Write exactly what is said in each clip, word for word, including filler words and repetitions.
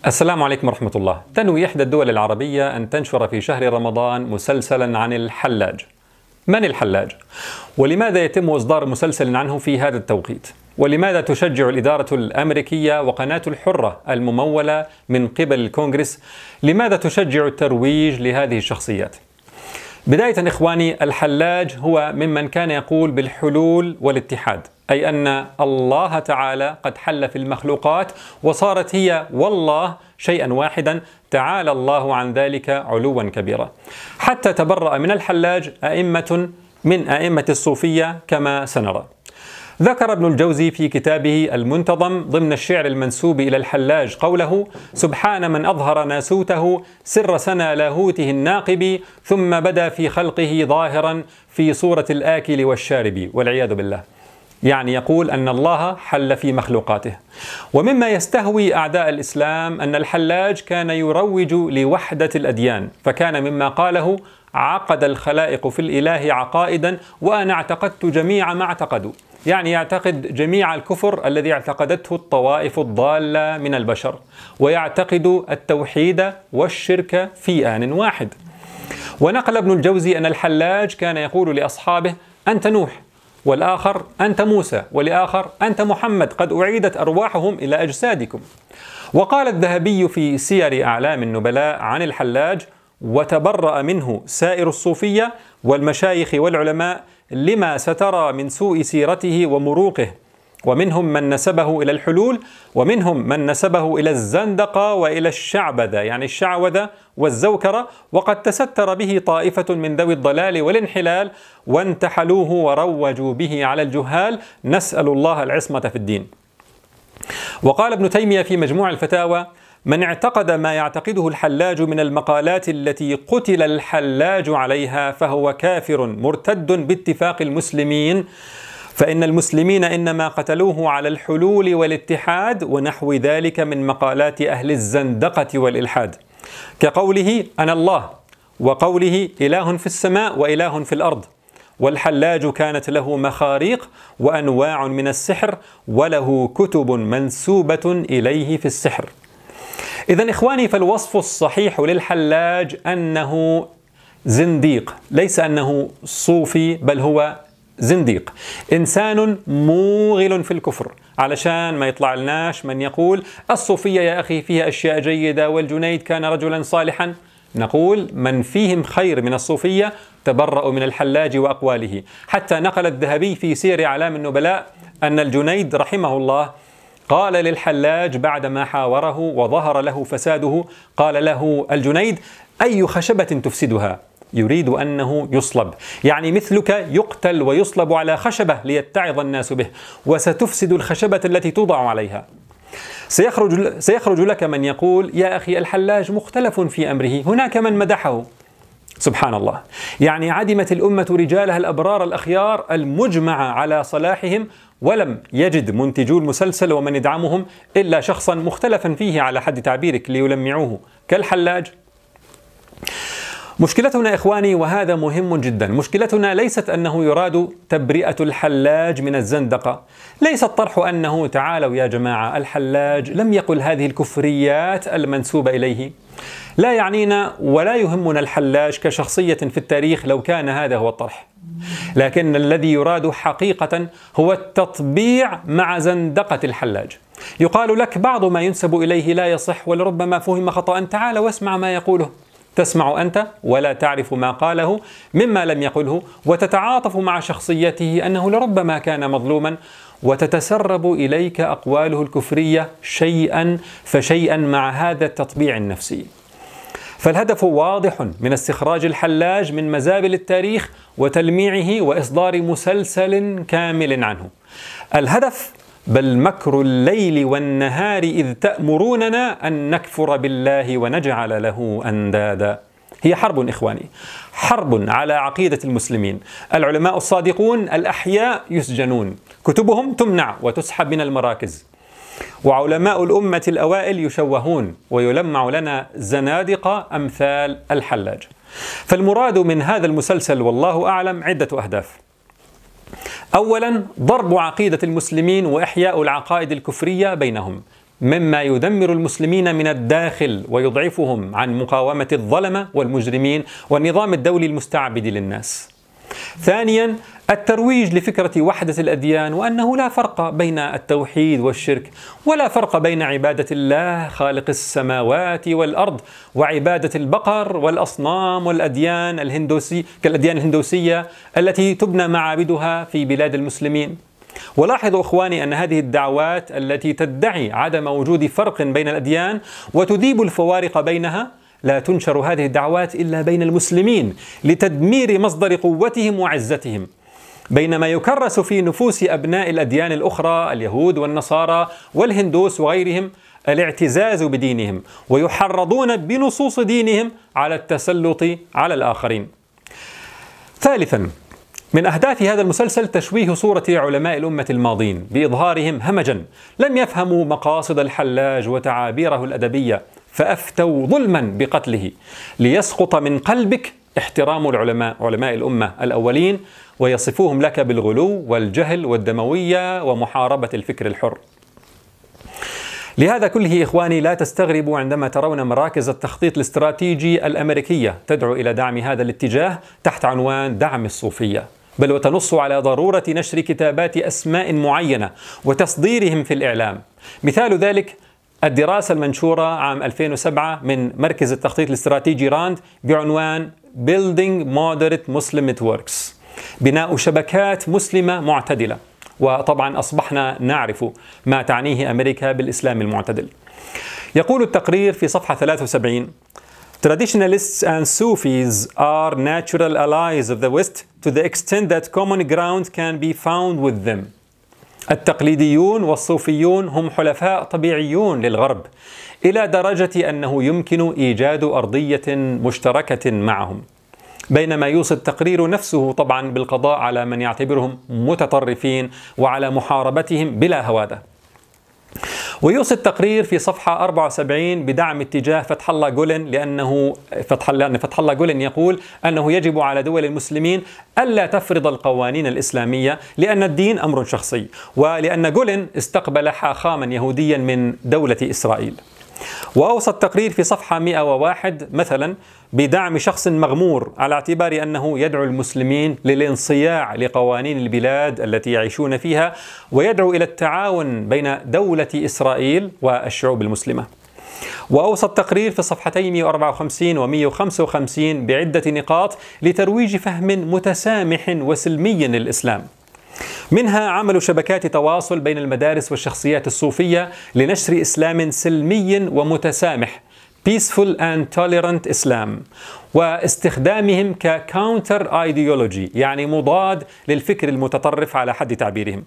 السلام عليكم ورحمة الله. تنوي إحدى الدول العربية أن تنشر في شهر رمضان مسلسلا عن الحلاج. من الحلاج؟ ولماذا يتم إصدار مسلسل عنه في هذا التوقيت؟ ولماذا تشجع الإدارة الأمريكية وقناة الحرة الممولة من قبل الكونغرس؟ لماذا تشجع الترويج لهذه الشخصيات؟ بداية إخواني، الحلاج هو ممن كان يقول بالحلول والاتحاد، أي أن الله تعالى قد حل في المخلوقات وصارت هي والله شيئا واحدا، تعالى الله عن ذلك علوا كبيرا. حتى تبرأ من الحلاج أئمة من أئمة الصوفية كما سنرى. ذكر ابن الجوزي في كتابه المنتظم ضمن الشعر المنسوب إلى الحلاج قوله: سبحان من أظهر ناسوته سر سنا لاهوته الناقب، ثم بدا في خلقه ظاهرا في صورة الآكل والشارب، والعياذ بالله. يعني يقول أن الله حل في مخلوقاته. ومما يستهوي أعداء الإسلام أن الحلاج كان يروج لوحدة الأديان، فكان مما قاله: عقد الخلائق في الإله عقائدا وأنا اعتقدت جميع ما اعتقدوا. يعني يعتقد جميع الكفر الذي اعتقدته الطوائف الضالة من البشر، ويعتقد التوحيد والشرك في آن واحد. ونقل ابن الجوزي أن الحلاج كان يقول لأصحابه: أنت نوح، والآخر أنت موسى، والآخر أنت محمد، قد أعيدت أرواحهم إلى أجسادكم. وقال الذهبي في سير أعلام النبلاء عن الحلاج: وتبرأ منه سائر الصوفية والمشايخ والعلماء لما سترى من سوء سيرته ومروقه، ومنهم من نسبه إلى الحلول، ومنهم من نسبه إلى الزندقة وإلى الشعبذة، يعني الشعوذة والزوكرة، وقد تستر به طائفة من ذوي الضلال والانحلال وانتحلوه وروجوا به على الجهال، نسأل الله العصمة في الدين. وقال ابن تيمية في مجموع الفتاوى: من اعتقد ما يعتقده الحلاج من المقالات التي قتل الحلاج عليها فهو كافر مرتد باتفاق المسلمين، فإن المسلمين إنما قتلوه على الحلول والاتحاد ونحو ذلك من مقالات أهل الزندقة والإلحاد، كقوله أنا الله، وقوله إله في السماء وإله في الأرض. والحلاج كانت له مخاريق وأنواع من السحر، وله كتب منسوبة إليه في السحر. إذن إخواني، فالوصف الصحيح للحلاج أنه زنديق، ليس أنه صوفي، بل هو زنديق، إنسان موغل في الكفر، علشان ما يطلع لناش من يقول الصوفية يا أخي فيها أشياء جيدة والجنيد كان رجلا صالحا. نقول من فيهم خير من الصوفية تبرأوا من الحلاج وأقواله. حتى نقل الذهبي في سير أعلام النبلاء أن الجنيد رحمه الله قال للحلاج بعدما حاوره وظهر له فساده، قال له الجنيد: أي خشبة تفسدها؟ يريد أنه يصلب، يعني مثلك يقتل ويصلب على خشبة ليتعظ الناس به، وستفسد الخشبة التي توضع عليها. سيخرج, سيخرج لك من يقول: يا أخي الحلاج مختلف في أمره، هناك من مدحه. سبحان الله، يعني عدمت الأمة رجالها الأبرار الأخيار المجمع على صلاحهم، ولم يجد منتجو المسلسل ومن يدعمهم إلا شخصا مختلفا فيه على حد تعبيرك ليلمعوه كالحلاج. مشكلتنا إخواني، وهذا مهم جدا، مشكلتنا ليست أنه يراد تبرئة الحلاج من الزندقة، ليس الطرح أنه تعالوا يا جماعة الحلاج لم يقل هذه الكفريات المنسوبة إليه. لا يعنينا ولا يهمنا الحلاج كشخصية في التاريخ لو كان هذا هو الطرح، لكن الذي يراد حقيقة هو التطبيع مع زندقة الحلاج. يقال لك بعض ما ينسب إليه لا يصح ولربما فهم خطأ، تعال واسمع ما يقوله. تسمع أنت ولا تعرف ما قاله مما لم يقله، وتتعاطف مع شخصيته أنه لربما كان مظلوما، وتتسرب إليك أقواله الكفرية شيئا فشيئا مع هذا التطبيع النفسي. فالهدف واضح من استخراج الحلاج من مزابل التاريخ وتلميعه وإصدار مسلسل كامل عنه. الهدف بل مكر الليل والنهار إذ تأمروننا أن نكفر بالله ونجعل له أندادا. هي حرب إخواني، حرب على عقيدة المسلمين. العلماء الصادقون الأحياء يسجنون، كتبهم تمنع وتسحب من المراكز، وعلماء الأمة الأوائل يشوهون ويلمع لنا زنادقة أمثال الحلاج. فالمراد من هذا المسلسل والله أعلم عدة أهداف. أولا، ضرب عقيدة المسلمين وإحياء العقائد الكفرية بينهم. مما يدمر المسلمين من الداخل ويضعفهم عن مقاومة الظلمة والمجرمين والنظام الدولي المستعبد للناس. ثانيا، الترويج لفكرة وحدة الأديان، وأنه لا فرق بين التوحيد والشرك، ولا فرق بين عبادة الله خالق السماوات والأرض وعبادة البقر والأصنام والأديان الهندوسية كالأديان الهندوسية التي تبنى معابدها في بلاد المسلمين. ولاحظوا إخواني أن هذه الدعوات التي تدعي عدم وجود فرق بين الأديان وتذيب الفوارق بينها لا تنشر هذه الدعوات إلا بين المسلمين لتدمير مصدر قوتهم وعزتهم، بينما يكرس في نفوس أبناء الأديان الأخرى اليهود والنصارى والهندوس وغيرهم الاعتزاز بدينهم، ويحرضون بنصوص دينهم على التسلط على الآخرين. ثالثا، من أهداف هذا المسلسل تشويه صورة علماء الأمة الماضين بإظهارهم همجا لم يفهموا مقاصد الحلاج وتعابيره الأدبية فأفتوا ظلما بقتله، ليسقط من قلبك احترام العلماء علماء الأمة الأولين ويصفوهم لك بالغلو والجهل والدموية ومحاربة الفكر الحر. لهذا كله إخواني لا تستغربوا عندما ترون مراكز التخطيط الاستراتيجي الأمريكية تدعو إلى دعم هذا الاتجاه تحت عنوان دعم الصوفية، بل وتنص على ضرورة نشر كتابات أسماء معينة وتصديرهم في الإعلام. مثال ذلك الدراسة المنشورة عام ألفين وسبعة من مركز التخطيط الاستراتيجي راند بعنوان Building Moderate Muslim Networks، بناء شبكات مسلمة معتدلة. وطبعا أصبحنا نعرف ما تعنيه أمريكا بالإسلام المعتدل. يقول التقرير في صفحة ثلاثة وسبعين: Traditionalists and Sufis are natural allies of the West to the extent that common ground can be found with them. التقليديون والصوفيون هم حلفاء طبيعيون للغرب إلى درجة أنه يمكن إيجاد أرضية مشتركة معهم. بينما يوصي التقرير نفسه طبعا بالقضاء على من يعتبرهم متطرفين وعلى محاربتهم بلا هوادة. ويوصي التقرير في صفحة أربعة وسبعين بدعم اتجاه فتح الله جولن، لأنه فتح الله فتح الله جولن يقول أنه يجب على دول المسلمين ألا تفرض القوانين الإسلامية لأن الدين أمر شخصي، ولأن جولن استقبل حاخاما يهوديا من دولة إسرائيل. وأوصى التقرير في صفحة مئة وواحد مثلا بدعم شخص مغمور على اعتبار أنه يدعو المسلمين للانصياع لقوانين البلاد التي يعيشون فيها، ويدعو إلى التعاون بين دولة إسرائيل والشعوب المسلمة. وأوصى التقرير في صفحتي مئة وأربعة وخمسين و مئة وخمسة وخمسين بعدة نقاط لترويج فهم متسامح وسلمي للإسلام، منها عمل شبكات تواصل بين المدارس والشخصيات الصوفية لنشر إسلام سلمي ومتسامح Peaceful and Tolerant Islam، واستخدامهم ككاونتر ايديولوجي يعني مضاد للفكر المتطرف على حد تعبيرهم.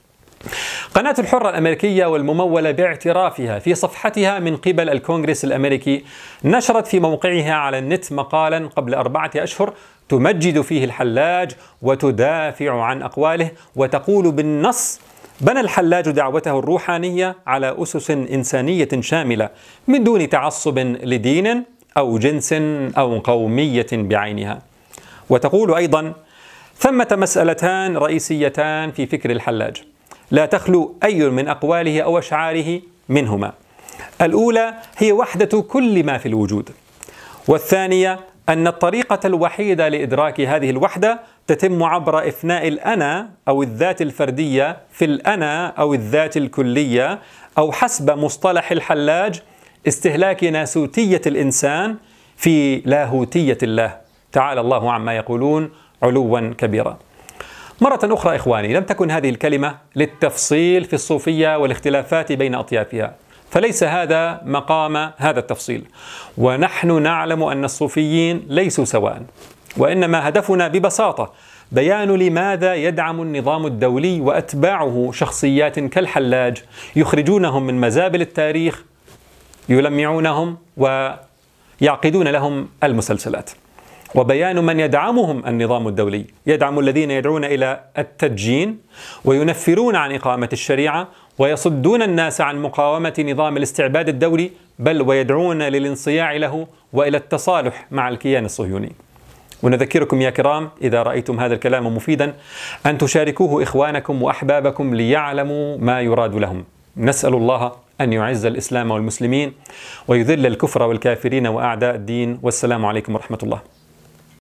قناة الحرة الأمريكية والممولة باعترافها في صفحتها من قبل الكونغرس الأمريكي نشرت في موقعها على النت مقالا قبل أربعة أشهر تمجد فيه الحلاج وتدافع عن أقواله، وتقول بالنص: بنى الحلاج دعوته الروحانية على أسس إنسانية شاملة من دون تعصب لدين أو جنس أو قومية بعينها. وتقول أيضا: ثمة مسألتان رئيسيتان في فكر الحلاج لا تخلو أي من أقواله أو أشعاره منهما. الأولى هي وحدة كل ما في الوجود، والثانية أن الطريقة الوحيدة لإدراك هذه الوحدة تتم عبر إفناء الأنا أو الذات الفردية في الأنا أو الذات الكلية، أو حسب مصطلح الحلاج استهلاك ناسوتية الإنسان في لاهوتية الله تعالى الله عما يقولون علوا كبيرا. مرة أخرى إخواني، لم تكن هذه الكلمة للتفصيل في الصوفية والاختلافات بين أطيافها، فليس هذا مقام هذا التفصيل، ونحن نعلم أن الصوفيين ليسوا سواء، وإنما هدفنا ببساطة بيان لماذا يدعم النظام الدولي وأتباعه شخصيات كالحلاج يخرجونهم من مزابل التاريخ، يلمعونهم ويعقدون لهم المسلسلات، وبيان من يدعمهم النظام الدولي، يدعم الذين يدعون إلى التدجين وينفرون عن إقامة الشريعة ويصدون الناس عن مقاومة نظام الاستعباد الدولي، بل ويدعون للانصياع له وإلى التصالح مع الكيان الصهيوني. ونذكركم يا كرام إذا رأيتم هذا الكلام مفيدا أن تشاركوه إخوانكم وأحبابكم ليعلموا ما يراد لهم. نسأل الله أن يعز الإسلام والمسلمين ويذل الكفر والكافرين وأعداء الدين. والسلام عليكم ورحمة الله.